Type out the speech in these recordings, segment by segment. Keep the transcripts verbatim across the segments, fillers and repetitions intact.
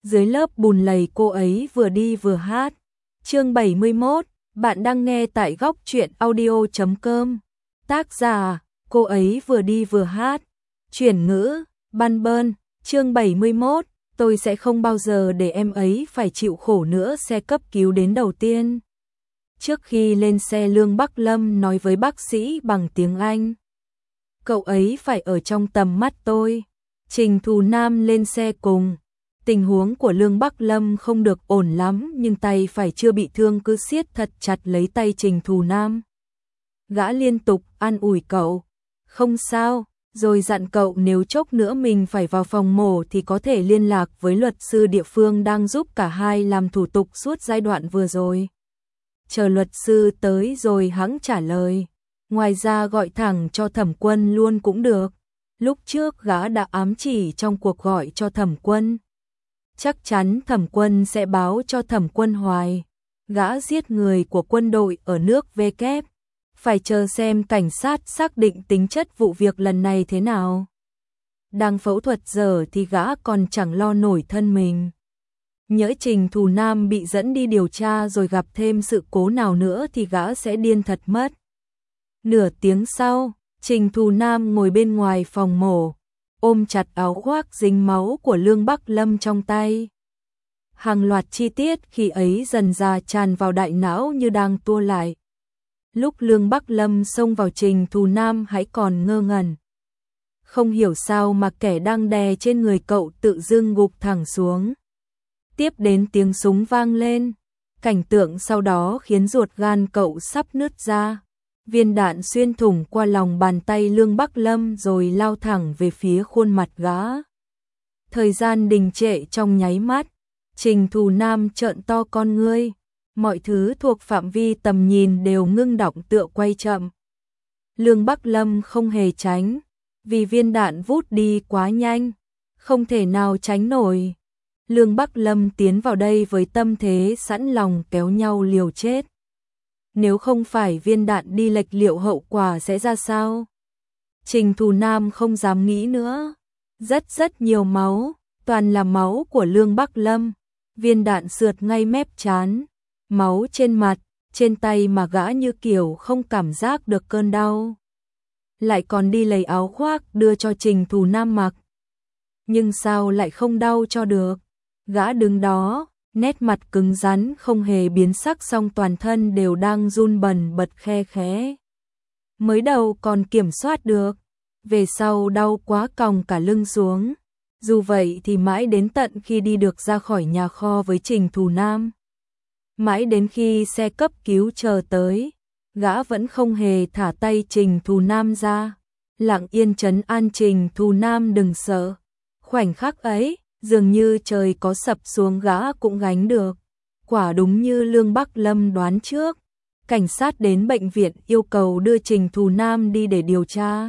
dưới lớp bùn lầy cô ấy vừa đi vừa hát. Chương bảy mươi mốt, bạn đang nghe tại góc truyện audio chấm com. Tác giả, cô ấy vừa đi vừa hát. Chuyển ngữ, Ban Bơn. Chương bảy mươi mốt, tôi sẽ không bao giờ để em ấy phải chịu khổ nữa. Xe cấp cứu đến đầu tiên. Trước khi lên xe, Lương Bắc Lâm nói với bác sĩ bằng tiếng Anh. Cậu ấy phải ở trong tầm mắt tôi. Trình Thù Nam lên xe cùng. Tình huống của Lương Bắc Lâm không được ổn lắm, nhưng tay phải chưa bị thương cứ siết thật chặt lấy tay Trình Thù Nam. Gã liên tục an ủi cậu. Không sao, rồi dặn cậu nếu chốc nữa mình phải vào phòng mổ thì có thể liên lạc với luật sư địa phương đang giúp cả hai làm thủ tục suốt giai đoạn vừa rồi. Chờ luật sư tới rồi hẵng trả lời. Ngoài ra gọi thẳng cho Thẩm Quân luôn cũng được. Lúc trước gã đã ám chỉ trong cuộc gọi cho Thẩm Quân. Chắc chắn Thẩm Quân sẽ báo cho Thẩm Quân Hoài. Gã giết người của quân đội ở nước V kép. Phải chờ xem cảnh sát xác định tính chất vụ việc lần này thế nào. Đang phẫu thuật giờ thì gã còn chẳng lo nổi thân mình. Nhỡ Trình Thù Nam bị dẫn đi điều tra rồi gặp thêm sự cố nào nữa thì gã sẽ điên thật mất. Nửa tiếng sau, Trình Thù Nam ngồi bên ngoài phòng mổ, ôm chặt áo khoác dính máu của Lương Bắc Lâm trong tay. Hàng loạt chi tiết khi ấy dần dà tràn vào đại não như đang tua lại. Lúc Lương Bắc Lâm xông vào, Trình Thù Nam hãy còn ngơ ngẩn. Không hiểu sao mà kẻ đang đè trên người cậu tự dưng gục thẳng xuống. Tiếp đến tiếng súng vang lên. Cảnh tượng sau đó khiến ruột gan cậu sắp nứt ra. Viên đạn xuyên thủng qua lòng bàn tay Lương Bắc Lâm rồi lao thẳng về phía khuôn mặt gã. Thời gian đình trệ trong nháy mắt. Trình Thù Nam trợn to con ngươi. Mọi thứ thuộc phạm vi tầm nhìn đều ngưng đọng tựa quay chậm. Lương Bắc Lâm không hề tránh. Vì viên đạn vút đi quá nhanh. Không thể nào tránh nổi. Lương Bắc Lâm tiến vào đây với tâm thế sẵn lòng kéo nhau liều chết. Nếu không phải viên đạn đi lệch liệu hậu quả sẽ ra sao? Trình Thù Nam không dám nghĩ nữa. Rất rất nhiều máu, toàn là máu của Lương Bắc Lâm. Viên đạn sượt ngay mép trán. Máu trên mặt, trên tay mà gã như kiểu không cảm giác được cơn đau. Lại còn đi lấy áo khoác đưa cho Trình Thù Nam mặc. Nhưng sao lại không đau cho được? Gã đứng đó, nét mặt cứng rắn không hề biến sắc, song toàn thân đều đang run bần bật khe khẽ. Mới đầu còn kiểm soát được, về sau đau quá còng cả lưng xuống. Dù vậy thì mãi đến tận khi đi được ra khỏi nhà kho với Trình Thù Nam. Mãi đến khi xe cấp cứu chờ tới, gã vẫn không hề thả tay Trình Thù Nam ra. Lặng yên trấn an Trình Thù Nam đừng sợ. Khoảnh khắc ấy, dường như trời có sập xuống gã cũng gánh được. Quả đúng như Lương Bắc Lâm đoán trước. Cảnh sát đến bệnh viện yêu cầu đưa Trình Thù Nam đi để điều tra.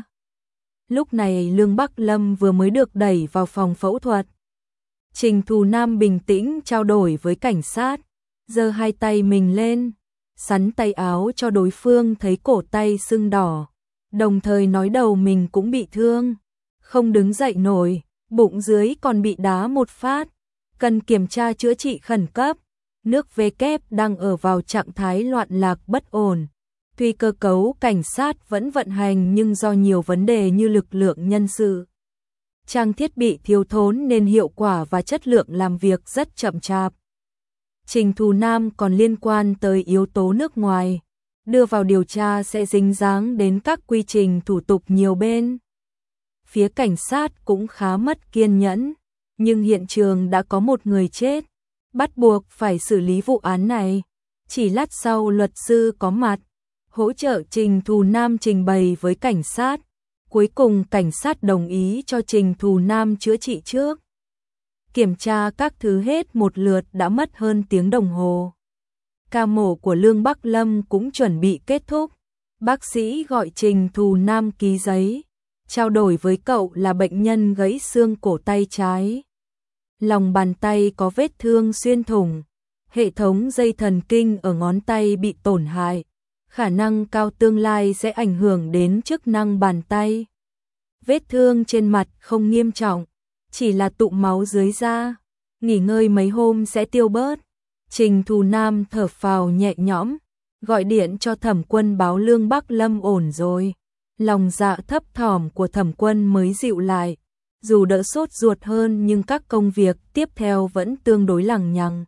Lúc này Lương Bắc Lâm vừa mới được đẩy vào phòng phẫu thuật. Trình Thù Nam bình tĩnh trao đổi với cảnh sát. Giơ hai tay mình lên, sắn tay áo cho đối phương thấy cổ tay sưng đỏ. Đồng thời nói đầu mình cũng bị thương. Không đứng dậy nổi. Bụng dưới còn bị đá một phát, cần kiểm tra chữa trị khẩn cấp. Nước V kép đang ở vào trạng thái loạn lạc bất ổn. Tuy cơ cấu cảnh sát vẫn vận hành nhưng do nhiều vấn đề như lực lượng nhân sự, trang thiết bị thiếu thốn nên hiệu quả và chất lượng làm việc rất chậm chạp. Trình Thù Nam còn liên quan tới yếu tố nước ngoài, đưa vào điều tra sẽ dính dáng đến các quy trình thủ tục nhiều bên. Phía cảnh sát cũng khá mất kiên nhẫn, nhưng hiện trường đã có một người chết, bắt buộc phải xử lý vụ án này. Chỉ lát sau luật sư có mặt, hỗ trợ Trình Thù Nam trình bày với cảnh sát. Cuối cùng cảnh sát đồng ý cho Trình Thù Nam chữa trị trước. Kiểm tra các thứ hết một lượt đã mất hơn tiếng đồng hồ. Ca mổ của Lương Bắc Lâm cũng chuẩn bị kết thúc. Bác sĩ gọi Trình Thù Nam ký giấy. Trao đổi với cậu là bệnh nhân gãy xương cổ tay trái. Lòng bàn tay có vết thương xuyên thủng. Hệ thống dây thần kinh ở ngón tay bị tổn hại. Khả năng cao tương lai sẽ ảnh hưởng đến chức năng bàn tay. Vết thương trên mặt không nghiêm trọng, chỉ là tụ máu dưới da. nghỉ ngơi mấy hôm sẽ tiêu bớt. Trình Thù Nam thở phào nhẹ nhõm, gọi điện cho Thẩm Quân báo Lương Bắc Lâm ổn rồi. Lòng dạ thấp thỏm của Thẩm Quân mới dịu lại, dù đỡ sốt ruột hơn nhưng các công việc tiếp theo vẫn tương đối lằng nhằng.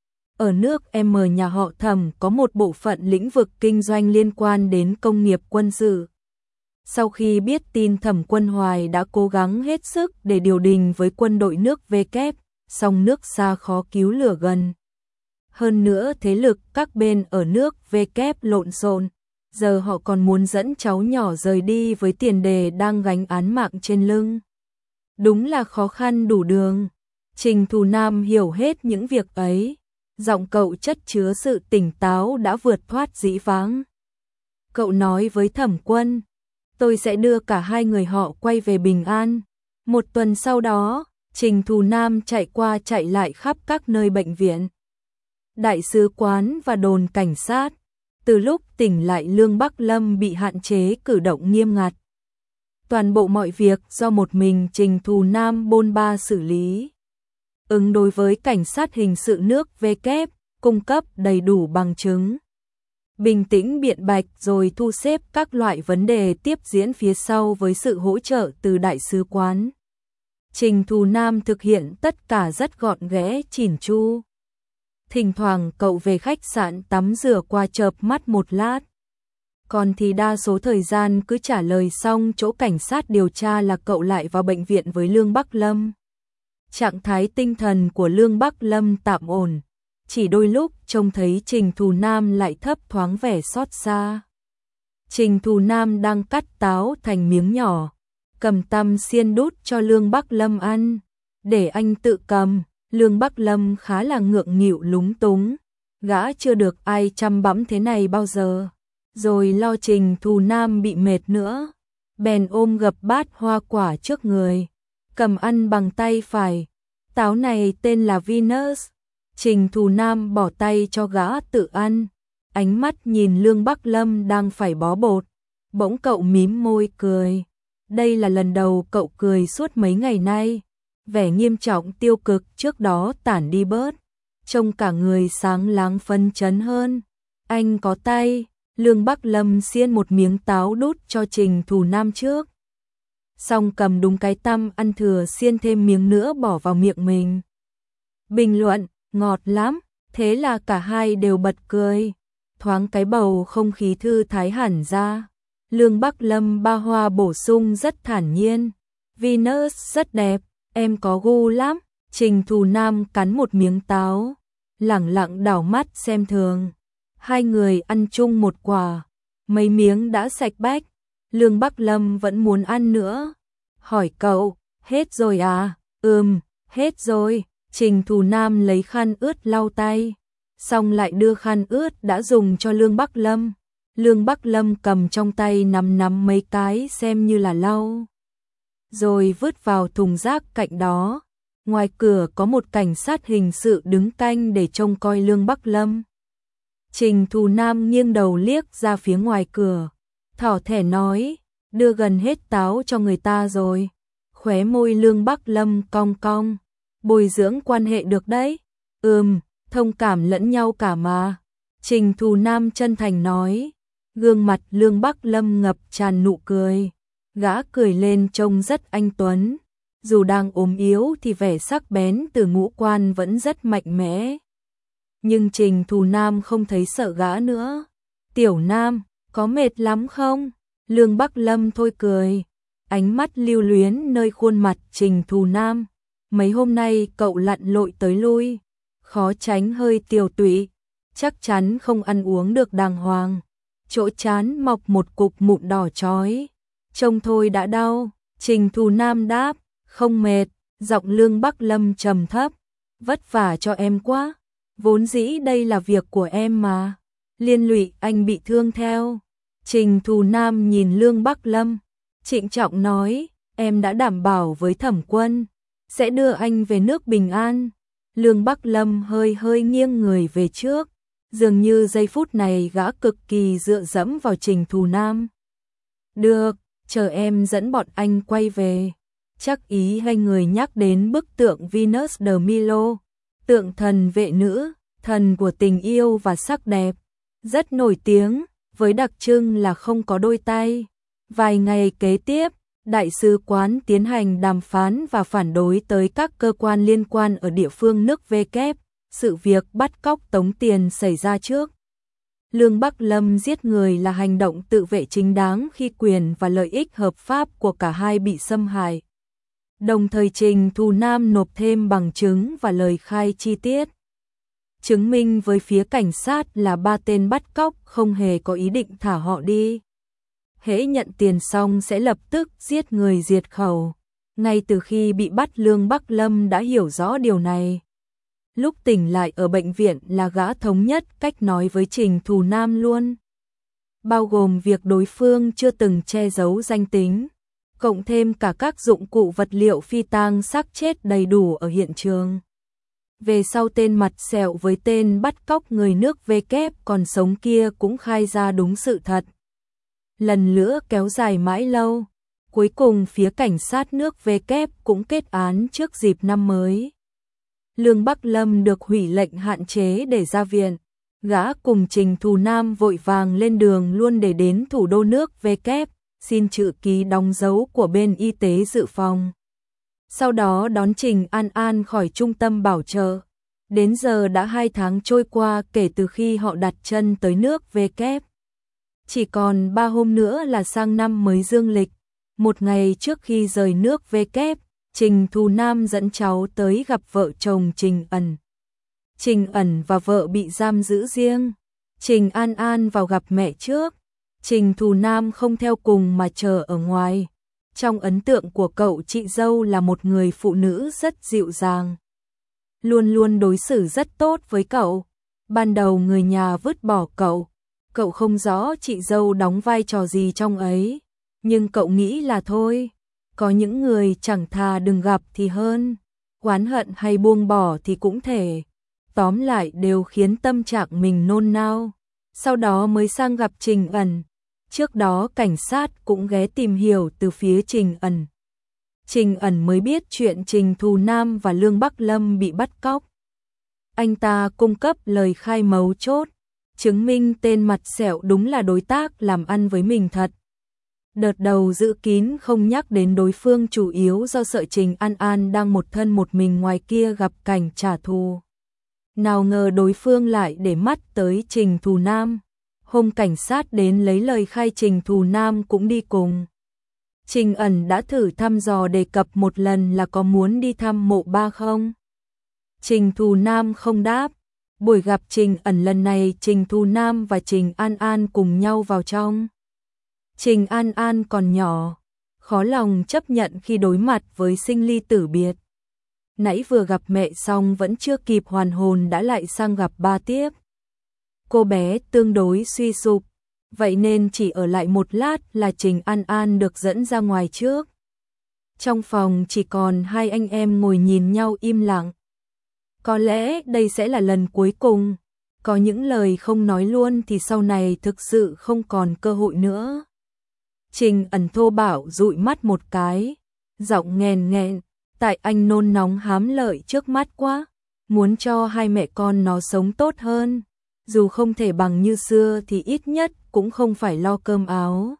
Ở nước M nhà họ Thẩm có một bộ phận lĩnh vực kinh doanh liên quan đến công nghiệp quân sự. Sau khi biết tin Thẩm Quân Hoài đã cố gắng hết sức để điều đình với quân đội nước V kép, song nước xa khó cứu lửa gần. Hơn nữa thế lực các bên ở nước V kép lộn xộn, giờ họ còn muốn dẫn cháu nhỏ rời đi với tiền đề đang gánh án mạng trên lưng. Đúng là khó khăn đủ đường. Trình Thù Nam hiểu hết những việc ấy, giọng cậu chất chứa sự tỉnh táo đã vượt thoát dĩ vãng. Cậu nói với Thẩm Quân, tôi sẽ đưa cả hai người họ quay về bình an. Một tuần sau đó, Trình Thù Nam chạy qua chạy lại khắp các nơi bệnh viện, đại sứ quán và đồn cảnh sát. Từ lúc tỉnh lại Lương Bắc Lâm bị hạn chế cử động nghiêm ngặt. Toàn bộ mọi việc do một mình Trình Thù Nam bôn ba xử lý. Ứng đối với cảnh sát hình sự nước V kép, cung cấp đầy đủ bằng chứng. Bình tĩnh biện bạch rồi thu xếp các loại vấn đề tiếp diễn phía sau với sự hỗ trợ từ đại sứ quán. Trình Thù Nam thực hiện tất cả rất gọn ghẽ chỉn chu. Thỉnh thoảng cậu về khách sạn tắm rửa qua chợp mắt một lát. Còn thì đa số thời gian cứ trả lời xong chỗ cảnh sát điều tra là cậu lại vào bệnh viện với Lương Bắc Lâm. Trạng thái tinh thần của Lương Bắc Lâm tạm ổn, chỉ đôi lúc trông thấy Trình Thù Nam lại thấp thoáng vẻ xót xa. Trình Thù Nam đang cắt táo thành miếng nhỏ, cầm tăm xiên đút cho Lương Bắc Lâm ăn, để anh tự cầm. Lương Bắc Lâm khá là ngượng nghịu lúng túng, gã chưa được ai chăm bẵm thế này bao giờ, rồi lo Trình Thù Nam bị mệt nữa, bèn ôm gập bát hoa quả trước người, cầm ăn bằng tay phải. Táo này tên là Venus. Trình Thù Nam bỏ tay cho gã tự ăn, ánh mắt nhìn Lương Bắc Lâm đang phải bó bột, bỗng cậu mím môi cười. Đây là lần đầu cậu cười suốt mấy ngày nay. Vẻ nghiêm trọng tiêu cực trước đó tản đi bớt, trông cả người sáng láng phấn chấn hơn. Anh có tay. Lương Bắc Lâm xiên một miếng táo đút cho Trình Thù Nam trước, xong cầm đúng cái tăm ăn thừa xiên thêm miếng nữa bỏ vào miệng mình. Bình luận, ngọt lắm. Thế là cả hai đều bật cười, thoáng cái bầu không khí thư thái hẳn ra. Lương Bắc Lâm ba hoa bổ sung rất thản nhiên, Venus rất đẹp. Em có gu lắm. Trình Thù Nam cắn một miếng táo, lẳng lặng đảo mắt xem thường. Hai người ăn chung một quả, mấy miếng đã sạch bách. Lương Bắc Lâm vẫn muốn ăn nữa, hỏi cậu, hết rồi à? Ừm, hết rồi. Trình Thù Nam lấy khăn ướt lau tay, xong lại đưa khăn ướt đã dùng cho Lương Bắc Lâm. Lương Bắc Lâm cầm trong tay nắm nắm mấy cái xem như là lau, rồi vứt vào thùng rác cạnh đó. Ngoài cửa có một cảnh sát hình sự đứng canh để trông coi Lương Bắc Lâm. Trình Thù Nam nghiêng đầu liếc ra phía ngoài cửa, thỏ thẻ nói, đưa gần hết táo cho người ta rồi. Khóe môi Lương Bắc Lâm cong cong, bồi dưỡng quan hệ được đấy. Ừm, thông cảm lẫn nhau cả mà. Trình Thù Nam chân thành nói. Gương mặt Lương Bắc Lâm ngập tràn nụ cười. Gã cười lên trông rất anh tuấn, dù đang ốm yếu thì vẻ sắc bén từ ngũ quan vẫn rất mạnh mẽ. Nhưng Trình Thù Nam không thấy sợ gã nữa. Tiểu Nam, có mệt lắm không? Lương Bắc Lâm thôi cười, ánh mắt lưu luyến nơi khuôn mặt Trình Thù Nam. Mấy hôm nay cậu lặn lội tới lui, khó tránh hơi tiều tụy, chắc chắn không ăn uống được đàng hoàng. Chỗ trán mọc một cục mụn đỏ chói, trông thôi đã đau. Trình Thù Nam đáp, không mệt. Giọng Lương Bắc Lâm trầm thấp, vất vả cho em quá, vốn dĩ đây là việc của em mà, liên lụy anh bị thương theo. Trình Thù Nam nhìn Lương Bắc Lâm, trịnh trọng nói, em đã đảm bảo với Thẩm Quân, sẽ đưa anh về nước bình an. Lương Bắc Lâm hơi hơi nghiêng người về trước, dường như giây phút này gã cực kỳ dựa dẫm vào Trình Thù Nam. Được, chờ em dẫn bọn anh quay về. Chắc ý hai người nhắc đến bức tượng Venus de Milo, tượng thần vệ nữ, thần của tình yêu và sắc đẹp, rất nổi tiếng, với đặc trưng là không có đôi tay. Vài ngày kế tiếp, đại sứ quán tiến hành đàm phán và phản đối tới các cơ quan liên quan ở địa phương nước V kép, sự việc bắt cóc tống tiền xảy ra trước. Lương Bắc Lâm giết người là hành động tự vệ chính đáng khi quyền và lợi ích hợp pháp của cả hai bị xâm hại. Đồng thời Trình Thù Nam nộp thêm bằng chứng và lời khai chi tiết, chứng minh với phía cảnh sát là ba tên bắt cóc không hề có ý định thả họ đi. Hễ nhận tiền xong sẽ lập tức giết người diệt khẩu. Ngay từ khi bị bắt, Lương Bắc Lâm đã hiểu rõ điều này. Lúc tỉnh lại ở bệnh viện là gã thống nhất cách nói với Trình Thù Nam luôn, bao gồm việc đối phương chưa từng che giấu danh tính, cộng thêm cả các dụng cụ vật liệu phi tang xác chết đầy đủ ở hiện trường. Về sau tên mặt sẹo với tên bắt cóc người nước V kép còn sống kia cũng khai ra đúng sự thật. Lần nữa kéo dài mãi lâu, cuối cùng phía cảnh sát nước V kép cũng kết án trước dịp năm mới. Lương Bắc Lâm được hủy lệnh hạn chế để ra viện, gã cùng Trình Thù Nam vội vàng lên đường luôn để đến thủ đô nước V kép, xin chữ ký đóng dấu của bên y tế dự phòng. Sau đó đón Trình An An khỏi trung tâm bảo trợ. Đến giờ đã hai tháng trôi qua kể từ khi họ đặt chân tới nước V kép. Chỉ còn ba hôm nữa là sang năm mới dương lịch. Một ngày trước khi rời nước V kép, Trình Thù Nam dẫn cháu tới gặp vợ chồng Trình Ẩn. Trình Ẩn và vợ bị giam giữ riêng. Trình An An vào gặp mẹ trước. Trình Thù Nam không theo cùng mà chờ ở ngoài. Trong ấn tượng của cậu, chị dâu là một người phụ nữ rất dịu dàng, luôn luôn đối xử rất tốt với cậu. Ban đầu người nhà vứt bỏ cậu, cậu không rõ chị dâu đóng vai trò gì trong ấy, nhưng cậu nghĩ là thôi, có những người chẳng thà đừng gặp thì hơn, oán hận hay buông bỏ thì cũng thể. Tóm lại đều khiến tâm trạng mình nôn nao. Sau đó mới sang gặp Trình Ẩn. Trước đó cảnh sát cũng ghé tìm hiểu từ phía Trình Ẩn. Trình Ẩn mới biết chuyện Trình Thù Nam và Lương Bắc Lâm bị bắt cóc. Anh ta cung cấp lời khai mấu chốt, chứng minh tên mặt sẹo đúng là đối tác làm ăn với mình thật. Đợt đầu giữ kín không nhắc đến đối phương chủ yếu do sợ Trình An An đang một thân một mình ngoài kia gặp cảnh trả thù. Nào ngờ đối phương lại để mắt tới Trình Thù Nam. Hôm cảnh sát đến lấy lời khai, Trình Thù Nam cũng đi cùng. Trình Ẩn đã thử thăm dò đề cập một lần là có muốn đi thăm mộ ba không. Trình Thù Nam không đáp. Buổi gặp Trình Ẩn lần này, Trình Thù Nam và Trình An An cùng nhau vào trong. Trình An An còn nhỏ, khó lòng chấp nhận khi đối mặt với sinh ly tử biệt. Nãy vừa gặp mẹ xong vẫn chưa kịp hoàn hồn đã lại sang gặp ba tiếp. Cô bé tương đối suy sụp, vậy nên chỉ ở lại một lát là Trình An An được dẫn ra ngoài trước. Trong phòng chỉ còn hai anh em ngồi nhìn nhau im lặng. Có lẽ đây sẽ là lần cuối cùng, có những lời không nói luôn thì sau này thực sự không còn cơ hội nữa. Trình Ẩn thô bạo dụi mắt một cái, giọng nghèn nghẹn, tại anh nôn nóng hám lợi trước mắt quá, muốn cho hai mẹ con nó sống tốt hơn. Dù không thể bằng như xưa thì ít nhất cũng không phải lo cơm áo.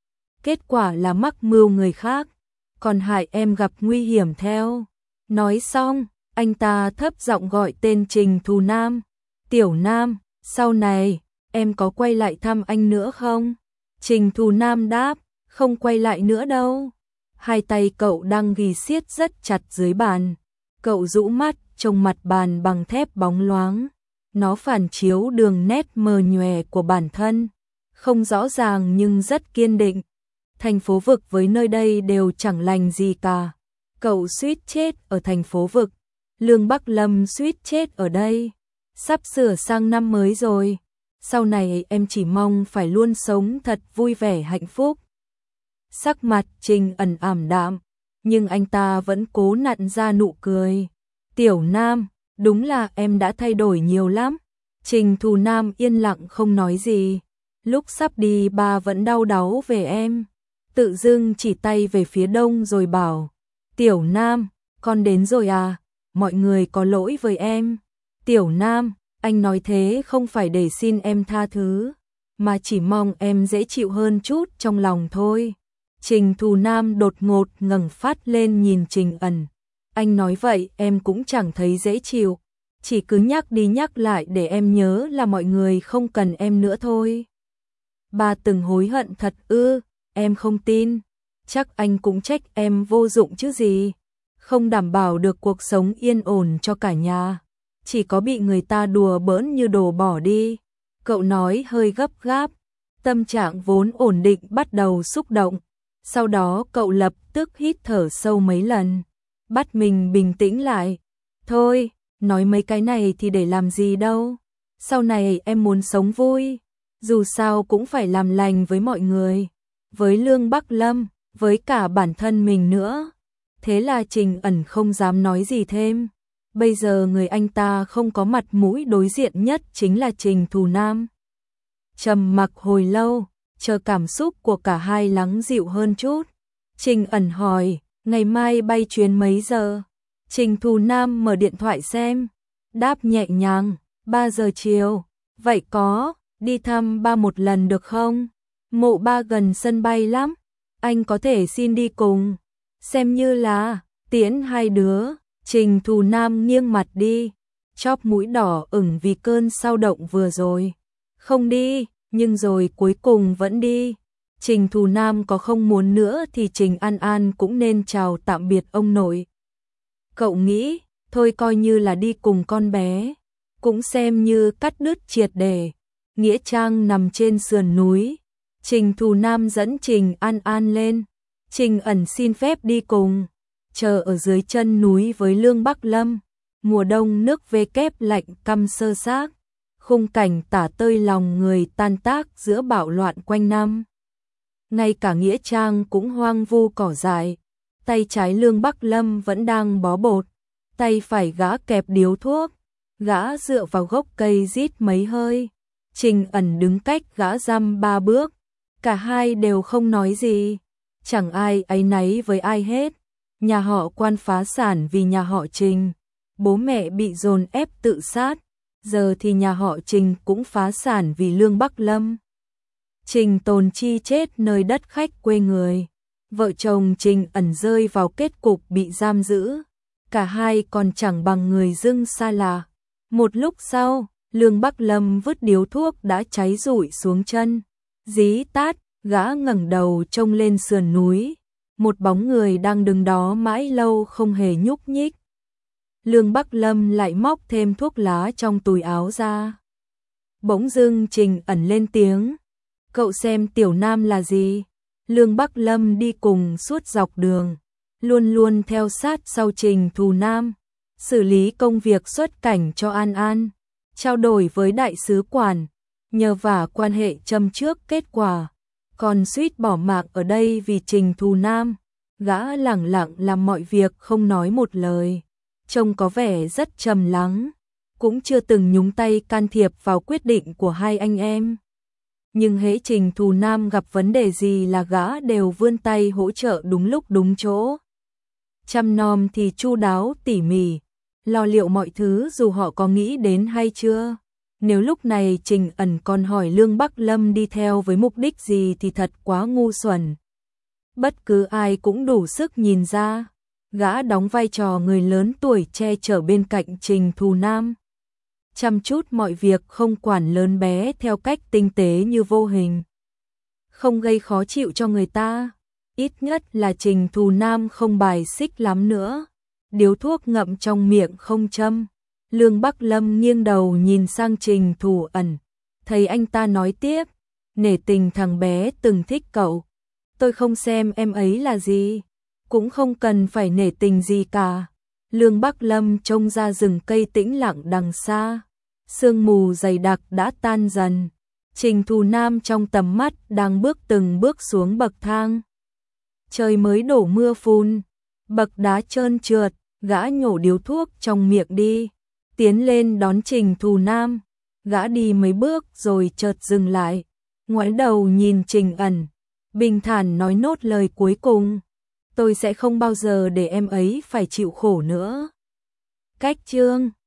Kết quả là mắc mưu người khác, còn hại em gặp nguy hiểm theo. Nói xong, anh ta thấp giọng gọi tên Trình Thù Nam. Tiểu Nam, sau này, em có quay lại thăm anh nữa không? Trình Thù Nam đáp, không quay lại nữa đâu. Hai tay cậu đang ghì siết rất chặt dưới bàn. Cậu rũ mắt, trông mặt bàn bằng thép bóng loáng. Nó phản chiếu đường nét mờ nhòe của bản thân, không rõ ràng nhưng rất kiên định. Thành phố vực với nơi đây đều chẳng lành gì cả. Cậu suýt chết ở thành phố vực, Lương Bắc Lâm suýt chết ở đây. Sắp sửa sang năm mới rồi, sau này em chỉ mong phải luôn sống thật vui vẻ hạnh phúc. Sắc mặt Trình Ẩn ảm đạm, nhưng anh ta vẫn cố nặn ra nụ cười. Tiểu Nam, đúng là em đã thay đổi nhiều lắm. Trình Thù Nam yên lặng không nói gì. Lúc sắp đi ba vẫn đau đáu về em. Tự dưng chỉ tay về phía đông rồi bảo, Tiểu Nam, con đến rồi à, mọi người có lỗi với em. Tiểu Nam, anh nói thế không phải để xin em tha thứ, mà chỉ mong em dễ chịu hơn chút trong lòng thôi. Trình Thù Nam đột ngột ngẩng phát lên nhìn Trình Ẩn. Anh nói vậy em cũng chẳng thấy dễ chịu, chỉ cứ nhắc đi nhắc lại để em nhớ là mọi người không cần em nữa thôi. Ba từng hối hận thật ư? Em không tin. Chắc anh cũng trách em vô dụng chứ gì. Không đảm bảo được cuộc sống yên ổn cho cả nhà, chỉ có bị người ta đùa bỡn như đồ bỏ đi. Cậu nói hơi gấp gáp, tâm trạng vốn ổn định bắt đầu xúc động. Sau đó cậu lập tức hít thở sâu mấy lần, bắt mình bình tĩnh lại. Thôi, nói mấy cái này thì để làm gì đâu. Sau này em muốn sống vui, dù sao cũng phải làm lành với mọi người, với Lương Bắc Lâm, với cả bản thân mình nữa. Thế là Trình Ẩn không dám nói gì thêm. Bây giờ người anh ta không có mặt mũi đối diện nhất chính là Trình Thù Nam. Trầm mặc hồi lâu, chờ cảm xúc của cả hai lắng dịu hơn chút, Trình Ẩn hỏi, ngày mai bay chuyến mấy giờ? Trình Thù Nam mở điện thoại xem, đáp nhẹ nhàng, ba giờ chiều. Vậy có, đi thăm ba một lần được không? Mộ ba gần sân bay lắm, anh có thể xin đi cùng, xem như là tiễn hai đứa. Trình Thù Nam nghiêng mặt đi, chóp mũi đỏ ửng vì cơn sao động vừa rồi. Không đi, nhưng rồi cuối cùng vẫn đi. Trình Thù Nam có không muốn nữa thì Trình An An cũng nên chào tạm biệt ông nội. Cậu nghĩ, thôi coi như là đi cùng con bé, cũng xem như cắt đứt triệt để. Nghĩa trang nằm trên sườn núi, Trình Thù Nam dẫn Trình An An lên. Trình Ẩn xin phép đi cùng, chờ ở dưới chân núi với Lương Bắc Lâm. Mùa đông nước vê kép lạnh căm sơ xác, khung cảnh tả tơi lòng người tan tác giữa bạo loạn quanh năm. Ngay cả nghĩa trang cũng hoang vu cỏ dại. Tay trái Lương Bắc Lâm vẫn đang bó bột, tay phải gã kẹp điếu thuốc. Gã dựa vào gốc cây rít mấy hơi. Trình Ẩn đứng cách gã dăm ba bước, cả hai đều không nói gì, chẳng ai áy náy với ai hết. Nhà họ Quan phá sản vì nhà họ Trình, bố mẹ bị dồn ép tự sát, giờ thì nhà họ Trình cũng phá sản vì Lương Bắc Lâm. Trình Tồn Chi chết nơi đất khách quê người, vợ chồng Trình Ẩn rơi vào kết cục bị giam giữ, cả hai còn chẳng bằng người dưng xa lạ. Một lúc sau, Lương Bắc Lâm vứt điếu thuốc đã cháy rụi xuống chân, dí tát, gã ngẩng đầu trông lên sườn núi, một bóng người đang đứng đó mãi lâu không hề nhúc nhích. Lương Bắc Lâm lại móc thêm thuốc lá trong túi áo ra. Bỗng dưng Trình Ẩn lên tiếng, cậu xem Tiểu Nam là gì? Lương Bắc Lâm đi cùng suốt dọc đường, luôn luôn theo sát sau Trình Thù Nam, xử lý công việc xuất cảnh cho An An, trao đổi với đại sứ quản, nhờ vả quan hệ châm trước kết quả, còn suýt bỏ mạng ở đây vì Trình Thù Nam. Gã lẳng lặng làm mọi việc không nói một lời, trông có vẻ rất trầm lắng, cũng chưa từng nhúng tay can thiệp vào quyết định của hai anh em. Nhưng hễ Trình Thù Nam gặp vấn đề gì là gã đều vươn tay hỗ trợ đúng lúc đúng chỗ. Chăm nom thì chu đáo tỉ mỉ, lo liệu mọi thứ dù họ có nghĩ đến hay chưa. Nếu lúc này Trình Ẩn còn hỏi Lương Bắc Lâm đi theo với mục đích gì thì thật quá ngu xuẩn. Bất cứ ai cũng đủ sức nhìn ra, gã đóng vai trò người lớn tuổi che chở bên cạnh Trình Thù Nam, chăm chút mọi việc không quản lớn bé theo cách tinh tế như vô hình, không gây khó chịu cho người ta. Ít nhất là Trình Thù Nam không bài xích lắm nữa. Điếu thuốc ngậm trong miệng không châm. Lương Bắc Lâm nghiêng đầu nhìn sang Trình Thù Ẩn, thấy anh ta nói tiếp, nể tình thằng bé từng thích cậu, tôi không xem em ấy là gì, cũng không cần phải nể tình gì cả. Lương Bắc Lâm trông ra rừng cây tĩnh lặng đằng xa, sương mù dày đặc đã tan dần. Trình Thù Nam trong tầm mắt đang bước từng bước xuống bậc thang. Trời mới đổ mưa phùn, bậc đá trơn trượt, gã nhổ điếu thuốc trong miệng đi, tiến lên đón Trình Thù Nam. Gã đi mấy bước rồi chợt dừng lại, ngoái đầu nhìn Trình Ẩn, bình thản nói nốt lời cuối cùng. tôi sẽ không bao giờ để em ấy phải chịu khổ nữa. Cách chương